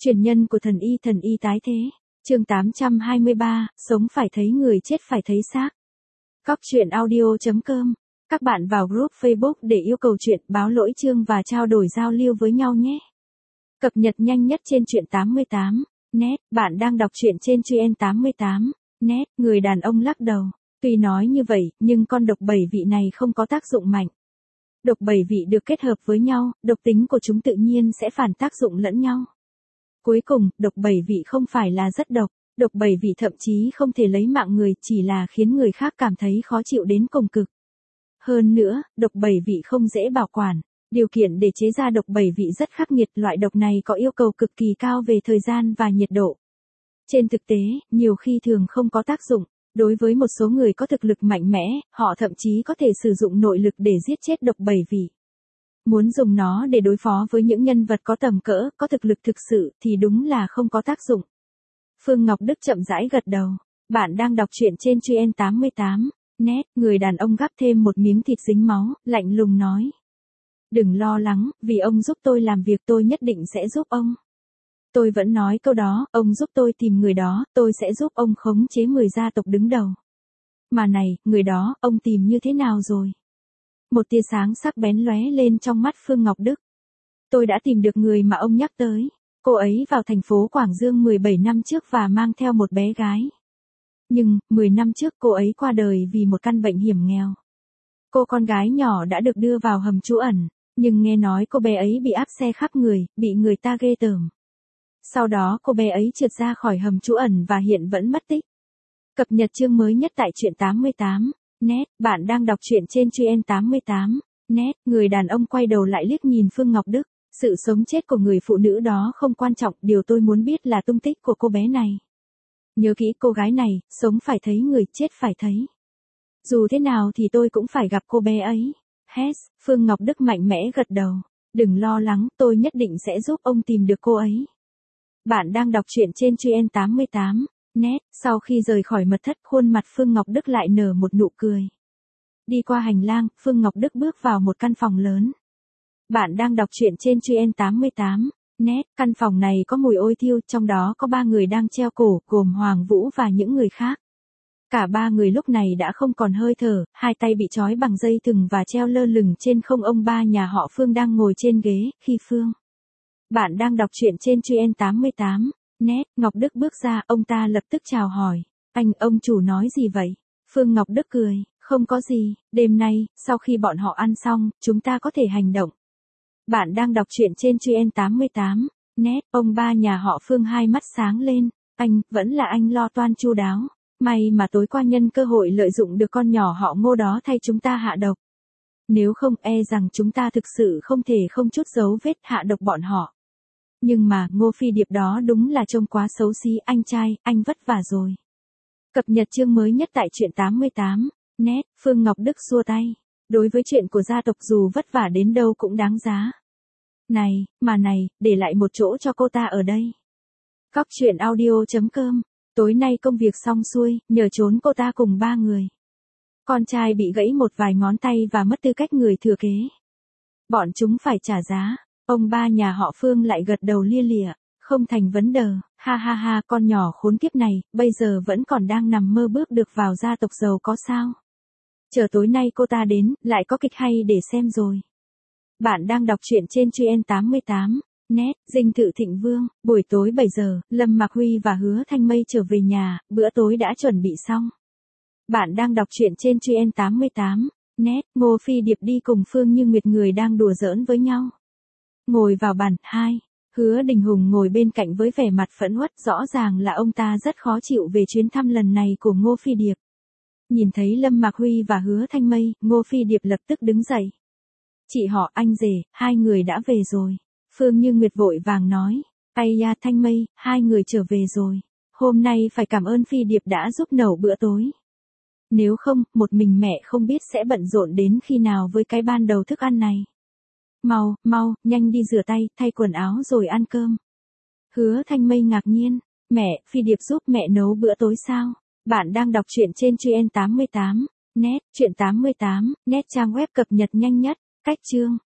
Truyền nhân của thần y tái thế. Chương 823, sống phải thấy người chết phải thấy xác. Cóc truyện audio.com. Các bạn vào group Facebook để yêu cầu chuyện, báo lỗi chương và trao đổi giao lưu với nhau nhé. Cập nhật nhanh nhất trên truyện 88. Net, bạn đang đọc truyện trên truyện 88. Net, người đàn ông lắc đầu. Tuy nói như vậy, nhưng con độc bảy vị này không có tác dụng mạnh. Độc bảy vị được kết hợp với nhau, độc tính của chúng tự nhiên sẽ phản tác dụng lẫn nhau. Cuối cùng, độc bảy vị không phải là rất độc, độc bảy vị thậm chí không thể lấy mạng người, chỉ là khiến người khác cảm thấy khó chịu đến cùng cực. Hơn nữa, độc bảy vị không dễ bảo quản, điều kiện để chế ra độc bảy vị rất khắc nghiệt, loại độc này có yêu cầu cực kỳ cao về thời gian và nhiệt độ. Trên thực tế, nhiều khi thường không có tác dụng, đối với một số người có thực lực mạnh mẽ, họ thậm chí có thể sử dụng nội lực để giết chết độc bảy vị. Muốn dùng nó để đối phó với những nhân vật có tầm cỡ, có thực lực thực sự, thì đúng là không có tác dụng. Phương Ngọc Đức chậm rãi gật đầu. Bạn đang đọc truyện trên truyện 88. Net, người đàn ông gắp thêm một miếng thịt dính máu, lạnh lùng nói. Đừng lo lắng, vì ông giúp tôi làm việc tôi nhất định sẽ giúp ông. Tôi vẫn nói câu đó, ông giúp tôi tìm người đó, tôi sẽ giúp ông khống chế 10 gia tộc đứng đầu. Mà này, người đó, ông tìm như thế nào rồi? Một tia sáng sắc bén lóe lên trong mắt Phương Ngọc Đức. Tôi đã tìm được người mà ông nhắc tới. Cô ấy vào thành phố Quảng Dương 17 năm trước và mang theo một bé gái. Nhưng, 10 năm trước cô ấy qua đời vì một căn bệnh hiểm nghèo. Cô con gái nhỏ đã được đưa vào hầm trú ẩn, nhưng nghe nói cô bé ấy bị áp xe khắp người, bị người ta ghê tởm. Sau đó cô bé ấy trượt ra khỏi hầm trú ẩn và hiện vẫn mất tích. Cập nhật chương mới nhất tại truyện 88. Net, bạn đang đọc truyện trên truyện 88. Net, người đàn ông quay đầu lại liếc nhìn Phương Ngọc Đức. Sự sống chết của người phụ nữ đó không quan trọng, điều tôi muốn biết là tung tích của cô bé này. Nhớ kỹ cô gái này, sống phải thấy người, chết phải thấy. Dù thế nào thì tôi cũng phải gặp cô bé ấy. Hét, Phương Ngọc Đức mạnh mẽ gật đầu. Đừng lo lắng, tôi nhất định sẽ giúp ông tìm được cô ấy. Bạn đang đọc truyện trên truyện 88. Net, sau khi rời khỏi mật thất, khuôn mặt Phương Ngọc Đức lại nở một nụ cười. Đi qua hành lang, Phương Ngọc Đức bước vào một căn phòng lớn. Bạn đang đọc truyện trên truyện 88. Net, căn phòng này có mùi ôi thiêu, trong đó có 3 người đang treo cổ, gồm Hoàng Vũ và những người khác. Cả 3 người lúc này đã không còn hơi thở, hai tay bị trói bằng dây thừng và treo lơ lửng trên không. Ông ba nhà họ Phương đang ngồi trên ghế, khi Phương. Bạn đang đọc truyện trên truyện 88. Net, Ngọc Đức bước ra, ông ta lập tức chào hỏi. Ông chủ nói gì vậy? Phương Ngọc Đức cười, không có gì, đêm nay, sau khi bọn họ ăn xong, chúng ta có thể hành động. Bạn đang đọc truyện trên truyện 88. Net, ông ba nhà họ Phương hai mắt sáng lên. Vẫn là anh lo toan chu đáo. May mà tối qua nhân cơ hội lợi dụng được con nhỏ họ Ngô đó thay chúng ta hạ độc. Nếu không e rằng chúng ta thực sự không thể không chút dấu vết hạ độc bọn họ. Nhưng mà, Ngô Phi Điệp đó đúng là trông quá xấu xí, anh trai, anh vất vả rồi. Cập nhật chương mới nhất tại truyện 88. Net, Phương Ngọc Đức xua tay. Đối với chuyện của gia tộc dù vất vả đến đâu cũng đáng giá. Này, để lại một chỗ cho cô ta ở đây. Cóc truyện audio.com. Tối nay công việc xong xuôi, nhờ trốn cô ta cùng 3 người. Con trai bị gãy một vài ngón tay và mất tư cách người thừa kế. Bọn chúng phải trả giá. Ông ba nhà họ Phương lại gật đầu lia lịa. Không thành vấn đề, ha ha ha, con nhỏ khốn kiếp này, bây giờ vẫn còn đang nằm mơ bước được vào gia tộc giàu có sao. Chờ tối nay cô ta đến, lại có kịch hay để xem rồi. Bạn đang đọc truyện trên truyện 88. Net, dinh thự Thịnh Vương, buổi tối 7 giờ, Lâm Mạc Huy và Hứa Thanh Mây trở về nhà, bữa tối đã chuẩn bị xong. Bạn đang đọc truyện trên truyện 88. Net, Ngô Phi Điệp đi cùng Phương Như Nguyệt, người đang đùa giỡn với nhau. Ngồi vào bàn, 2. Hứa Đình Hùng ngồi bên cạnh với vẻ mặt phẫn uất, rõ ràng là ông ta rất khó chịu về chuyến thăm lần này của Ngô Phi Điệp. Nhìn thấy Lâm Mạc Huy và Hứa Thanh Mây, Ngô Phi Điệp lập tức đứng dậy. Chị họ, anh rể, hai người đã về rồi. Phương Như Nguyệt vội vàng nói. Ây da Thanh Mây, hai người trở về rồi. Hôm nay phải cảm ơn Phi Điệp đã giúp nấu bữa tối. Nếu không, một mình mẹ không biết sẽ bận rộn đến khi nào với cái ban đầu thức ăn này. Mau, nhanh đi rửa tay, thay quần áo rồi ăn cơm. Hứa Thanh Mây ngạc nhiên. Mẹ, Phi Điệp giúp mẹ nấu bữa tối sao? Bạn đang đọc truyện trên truyện 88. Net, truyện 88. Net trang web cập nhật nhanh nhất. Cách chương.